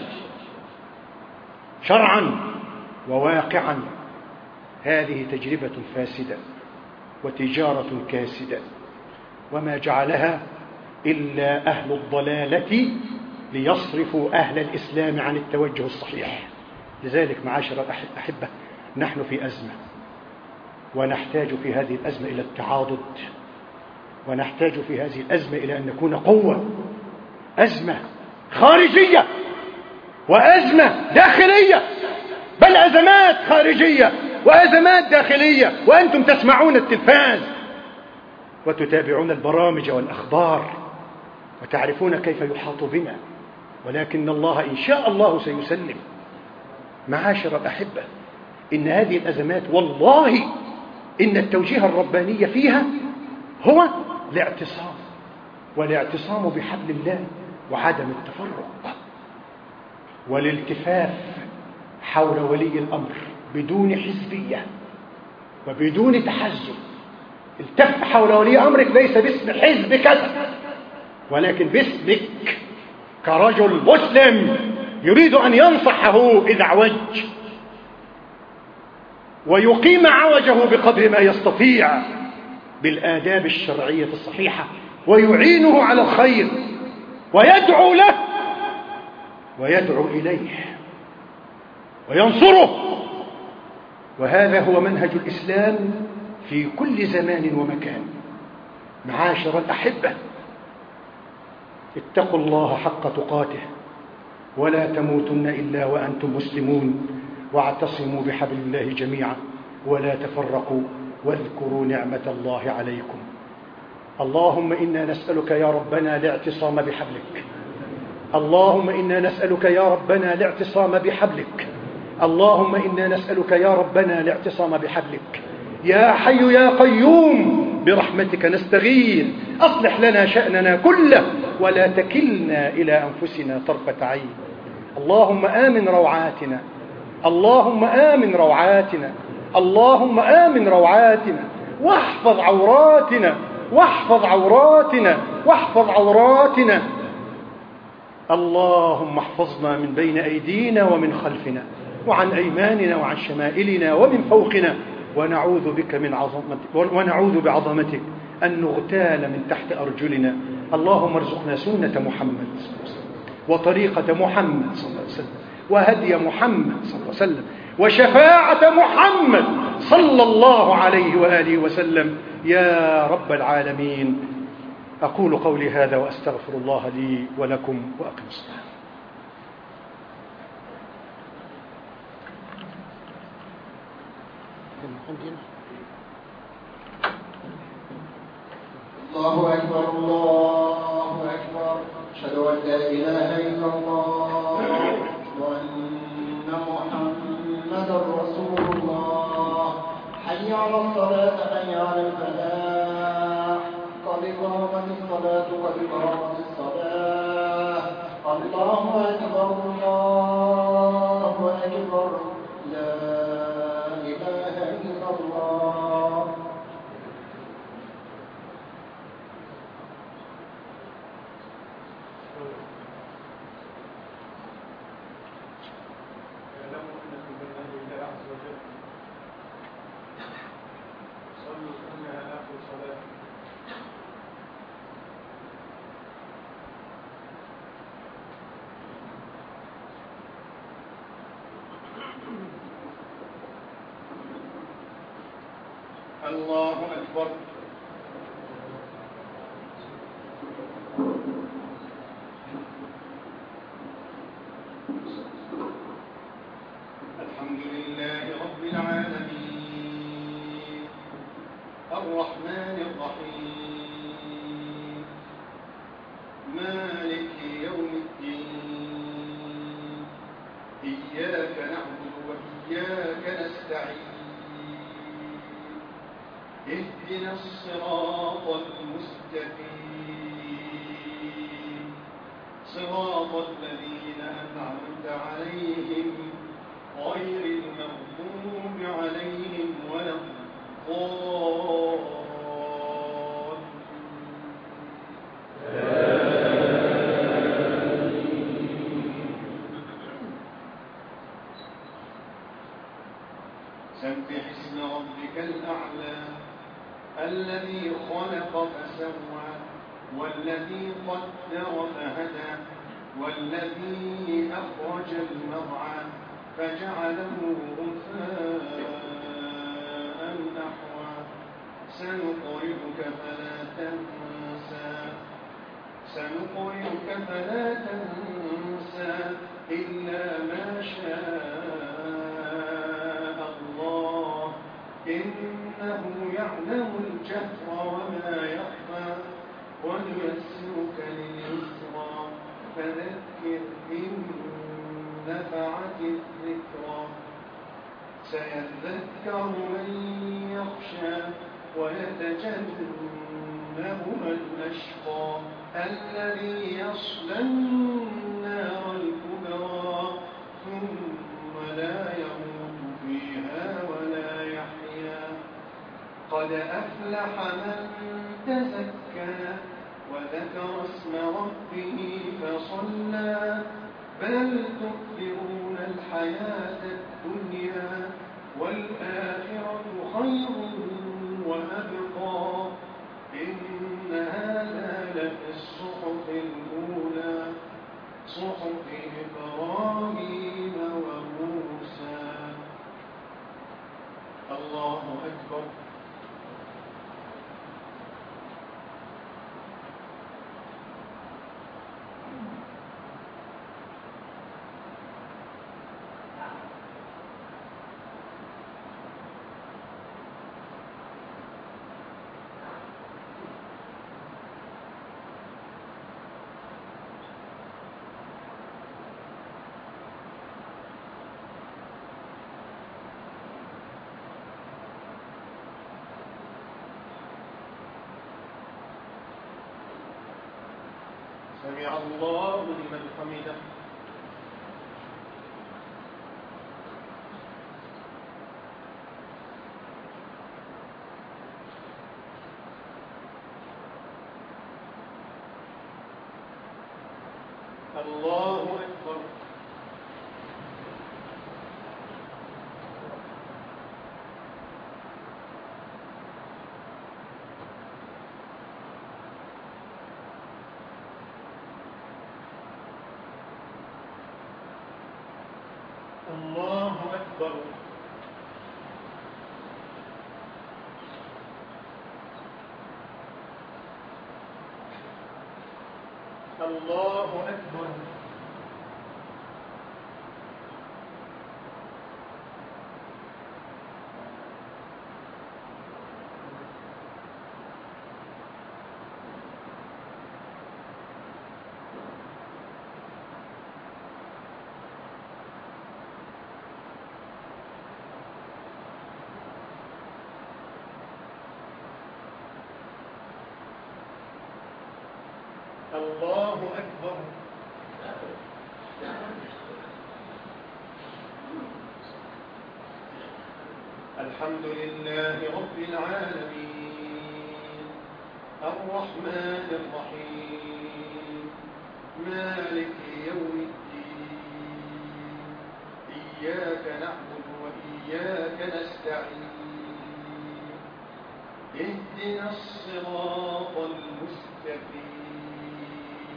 شرعا وواقعا. هذه تجربة فاسدة وتجارة كاسدة، وما جعلها إلا أهل الضلالة ليصرفوا أهل الإسلام عن التوجه الصحيح. لذلك معاشر الأحبة، نحن في أزمة، ونحتاج في هذه الأزمة إلى التعاضد، ونحتاج في هذه الأزمة إلى أن نكون قوة. أزمة خارجية وأزمة داخلية، بل أزمات خارجية وأزمات داخلية، وأنتم تسمعون التلفاز وتتابعون البرامج والأخبار وتعرفون كيف يحاط بنا، ولكن الله إن شاء الله سيسلم. معاشر الأحبة، إن هذه الأزمات والله إن التوجيه الرباني فيها هو الاعتصام، والاعتصام بحبل الله وعدم التفرق والالتفاف حول ولي الأمر بدون حزبية وبدون تحزب. التف حول ولي أمرك ليس باسم حزب كذا، ولكن باسمك كرجل مسلم يريد أن ينصحه إذا اعوج ويقيم عوجه بقدر ما يستطيع بالآداب الشرعية الصحيحة، ويعينه على الخير ويدعو له ويدعو إليه وينصره. وهذا هو منهج الإسلام في كل زمان ومكان. معاشر الأحبة، اتقوا الله حق تقاته ولا تموتن إلا وأنتم مسلمون، واعتصموا بحبل الله جميعا ولا تفرقوا، واذكروا نعمة الله عليكم. اللهم إنا نسألك يا ربنا الاعتصام بحبلك، اللهم إنا نسألك يا ربنا الاعتصام بحبلك، اللهم إنا نسألك يا ربنا الاعتصام بحبلك. يا حي يا قيوم برحمتك نستغيث، أصلح لنا شأننا كله ولا تكلنا إلى أنفسنا طرفة عين. اللهم آمن روعاتنا، اللهم آمن روعاتنا، اللهم آمن روعاتنا، واحفظ عوراتنا واحفظ عوراتنا واحفظ عوراتنا. اللهم احفظنا من بين أيدينا ومن خلفنا وعن أيماننا وعن شمائلنا ومن فوقنا، ونعوذ بك من عظمتك ونعوذ بعظمتك أن نغتال من تحت أرجلنا. اللهم ارزقنا سنة محمد صلى الله عليه وسلم، وطريقة محمد صلى الله عليه وسلم، وهدي محمد صلى الله عليه وسلم، وشفاعة محمد صلى الله عليه وآله وسلم يا رب العالمين. أقول قولي هذا وأستغفر الله لي ولكم، وأقم الصلاة. الله أكبر الله أكبر، أشهد أن لا إله إلا الله وأن محمدا رسول الله. حي على الصلاة حي على الفلاح، قد قامت الصلاة قد قامت الصلاة. الله أكبر الله أكبر، لا إله إلا الله. الله أكبر. الحمد لله رب العالمين، الرحمن الرحيم، مالك يوم الدين، إياك نعبد وإياك نستعين، اهدنا الصراط المستقيم، صراط الذين أنعمت عليهم غير المغضوب عليهم ولا الضالين. سبح اسم ربك الأعلى الذي خلق فسوى والذي قدر فهدى والذي أخرج المرعى فجعله غثاء أحوى. سنقرئك فلا تنسى سنقرئك فلا تنسى إلا ما شاء الله، إنه يعلم الجهر وما يخفى، ونيسرك لليسرى فذكر إن نفعت الذكرى. سيذكر من يخشى ويتجنبها الأشقى الذي يصلى النار الكبرى ثم لا يموت فيها ولا يحيا. قد أفلح من تزكى وذكر اسم ربه فصلى بل تؤثرون الحياة الدنيا والآخرة خير وأبقى إن هذا لفي الصحف الأولى صحف إبراهيم وموسى. الله أكبر. سمع الله لمن حمده. الله أكبر. الله أكبر. الله أكبر. الله أكبر. الحمد لله رب العالمين الرحمن الرحيم مالك يوم الدين إياك نعبد وإياك نستعين اهدنا الصراط المستقيم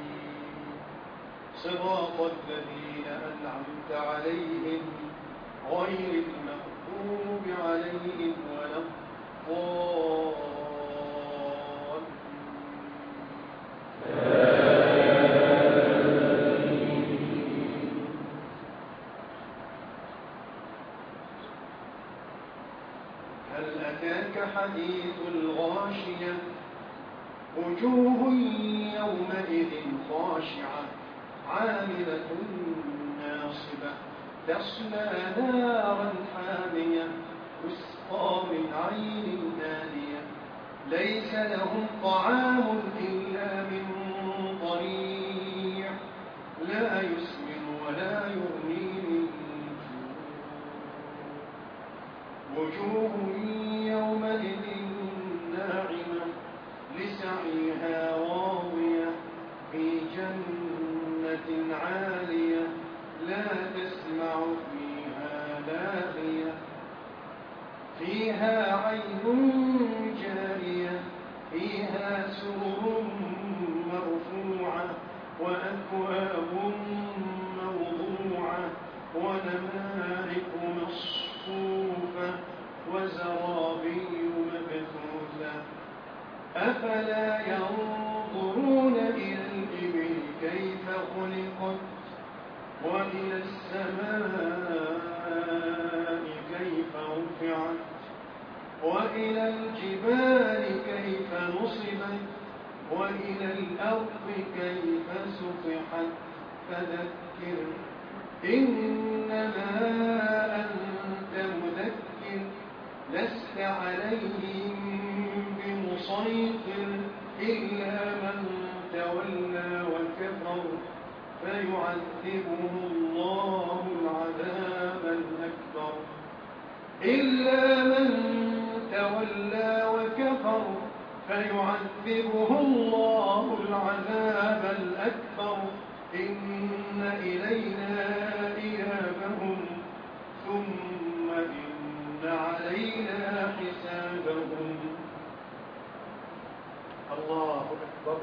صراط الذين أنعمت عليهم غير المغضوب عليهم ولا الضالين. هل أتاك حديث الغاشية وجوه يومئذ خاشعة عاملة ناصبة تصلى نارا حامية تسقى من عين آنية ليس لهم طعام إلا من ضريع لا يسمن ولا يغني من جوع وجوه يومئذ ناعمة لسعيها راضية في جنة عالية لا تسمع فيها لاغية فيها عين جارية فيها سرر مرفوعة وأكواب موضوعة ونمارق مصفوفة وزرابي مبثوثة أفلا ينظرون إلى الإبل كيف خلقت وإلى السماء كيف رفعت وإلى الجبال كيف نصبت وإلى الأرض كيف سطحت فذكر إنما أنت مذكر لست عليهم بمسيطر إلا من تولى وكفر فيعذبه الله العذاب الأكبر إلا من تولى وكفر فيعذبه الله العذاب الأكبر إن إلينا إيابهم ثم إن علينا حسابهم. الله أكبر.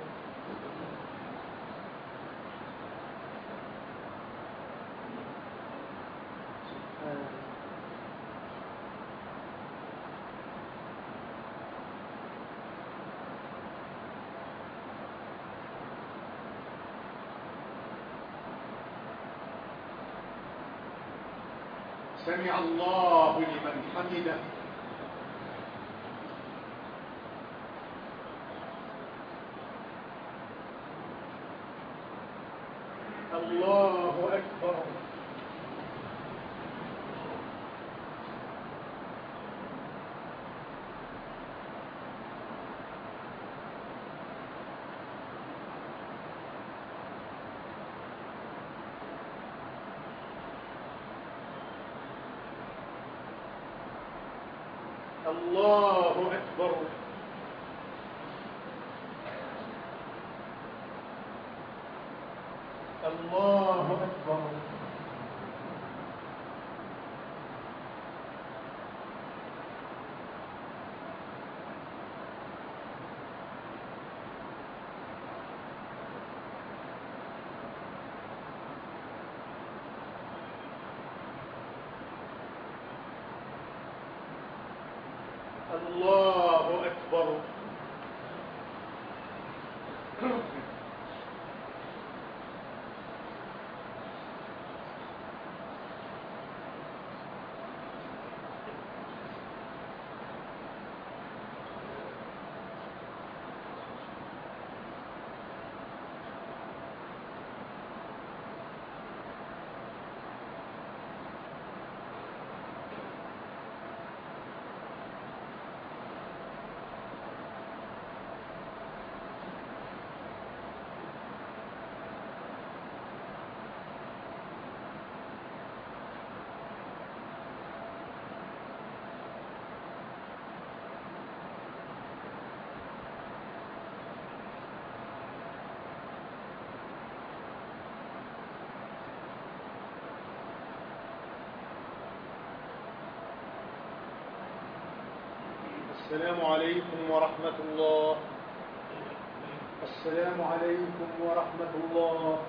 سمع الله لمن حمده. الله أكبر. الله أكبر. الله أكبر. الله أكبر. السلام عليكم ورحمة الله. السلام عليكم ورحمة الله.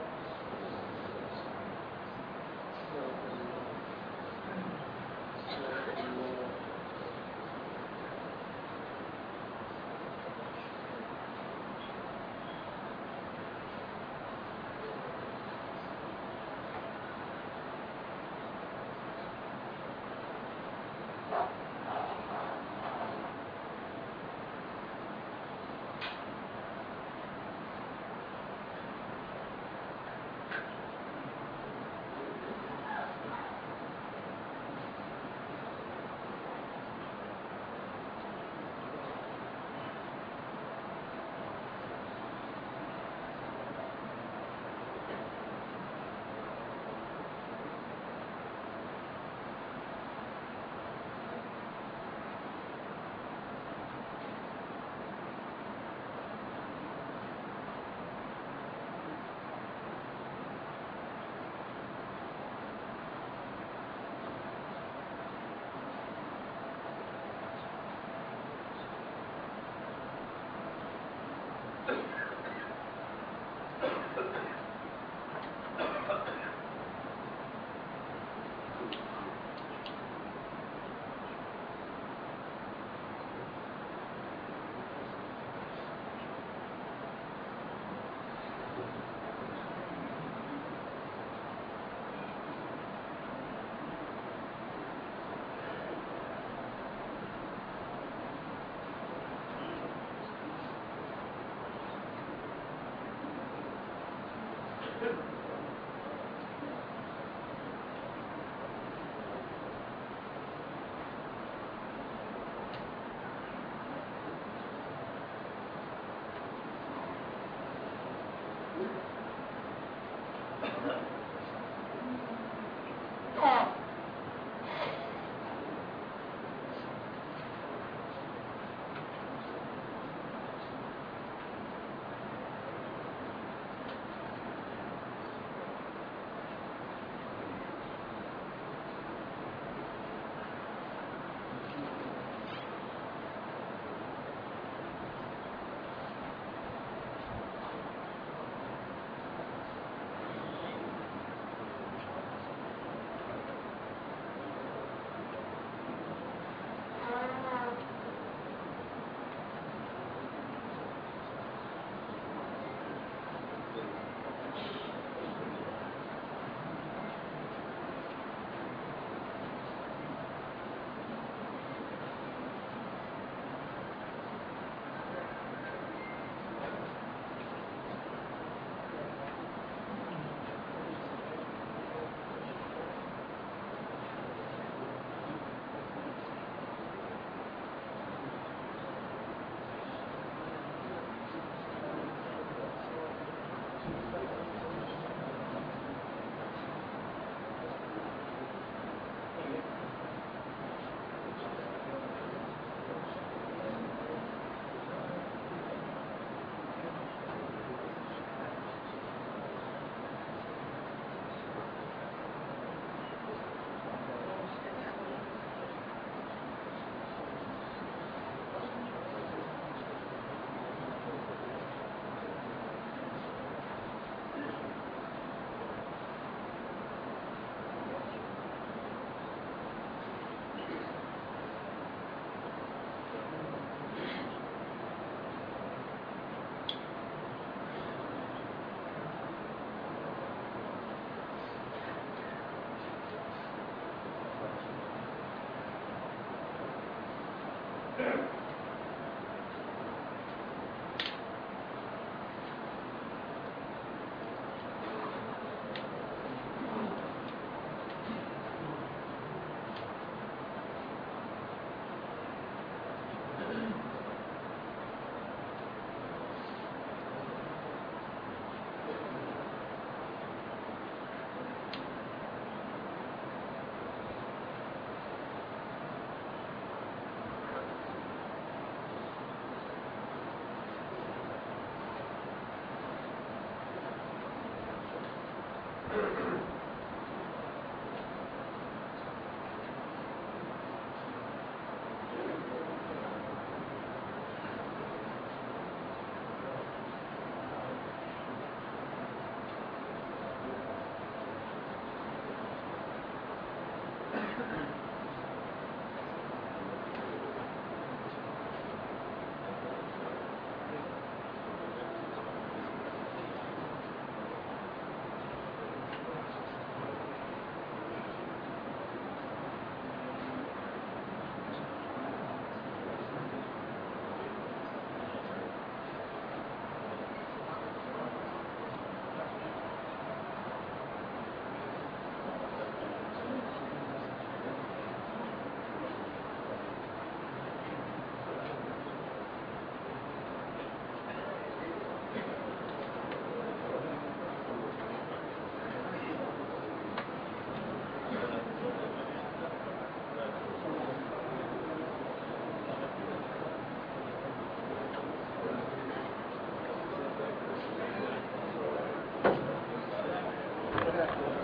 هذا